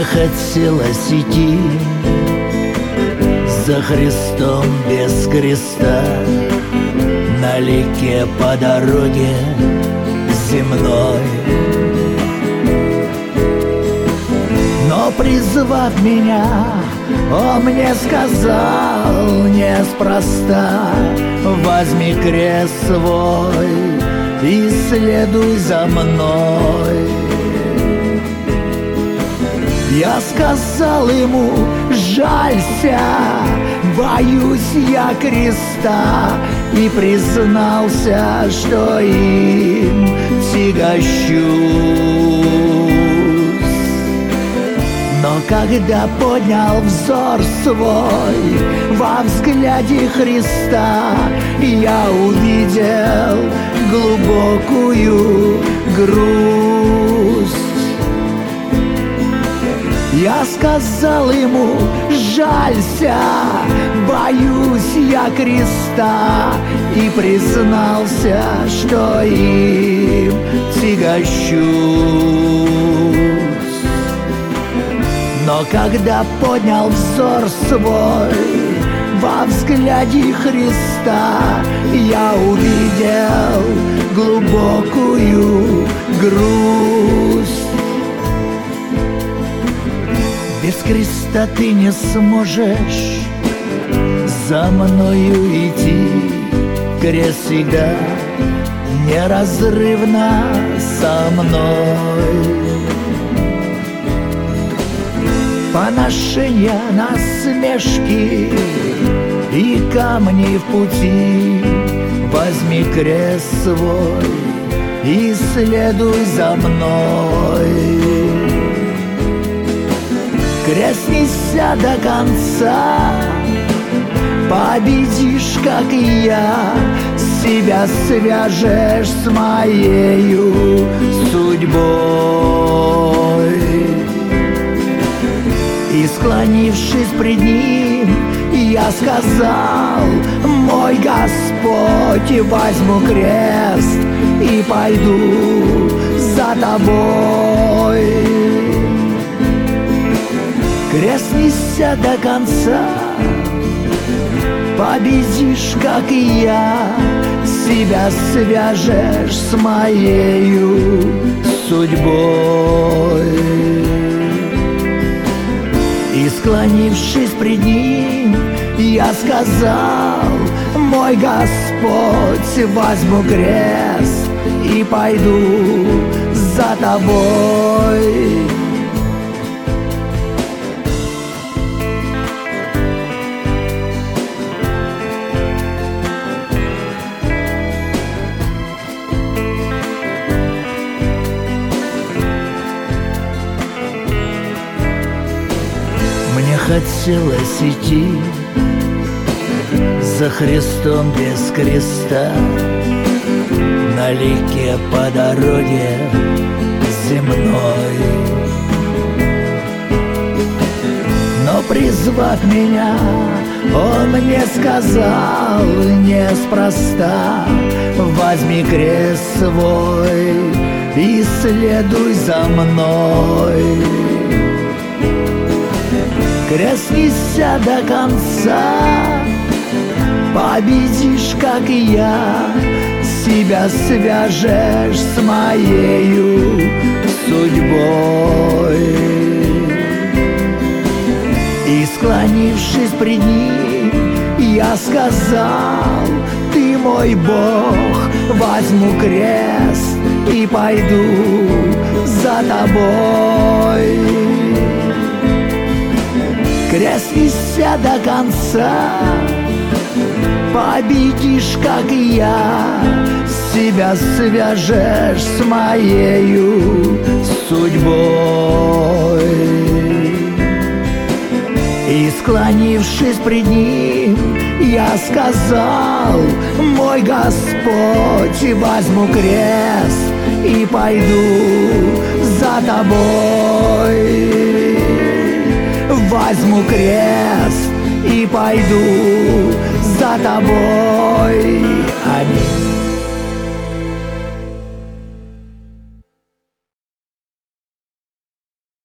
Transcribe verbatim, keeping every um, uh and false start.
хотелось идти за Христом без креста, налегке по дороге земной. Но призвав меня, Он мне сказал неспроста: возьми крест свой и следуй за мной. Я сказал ему: жалься, боюсь я креста, и признался, что им тягощусь. Но когда поднял взор свой во взгляде Христа, я увидел глубокую грусть. Я сказал ему: жалься, боюсь я креста, и признался, что им тягощусь. Но когда поднял взор свой во взгляде Христа, я увидел глубокую грусть. Без креста ты не сможешь за мною идти. Крест всегда неразрывно со мной. Поношения, насмешки и камни в пути, возьми крест свой и следуй за мной. Крест неся до конца, победишь, как и я, себя свяжешь с моею судьбой. И склонившись пред Ним, я сказал: мой Господь, возьму крест и пойду за Тобой. Крест неся до конца, победишь, как и я, себя свяжешь с моею судьбой. И склонившись пред Ним, я сказал: мой Господь, возьму крест и пойду за Тобой. Мне хотелось идти за Христом без креста, налегке по дороге земной. Но призвав меня, Он мне сказал неспроста: возьми крест свой и следуй за мной. Крест неся до конца, победишь, как и я, себя свяжешь с моею судьбой. И склонившись пред Ним, я сказал: ты мой Бог, возьму крест и пойду за Тобой. Крест неся до конца, победишь, как и я, себя свяжешь с моею судьбой. И склонившись пред Ним, я сказал: мой Господь, возьму крест и пойду за Тобой. Возьму крест и пойду за Тобой.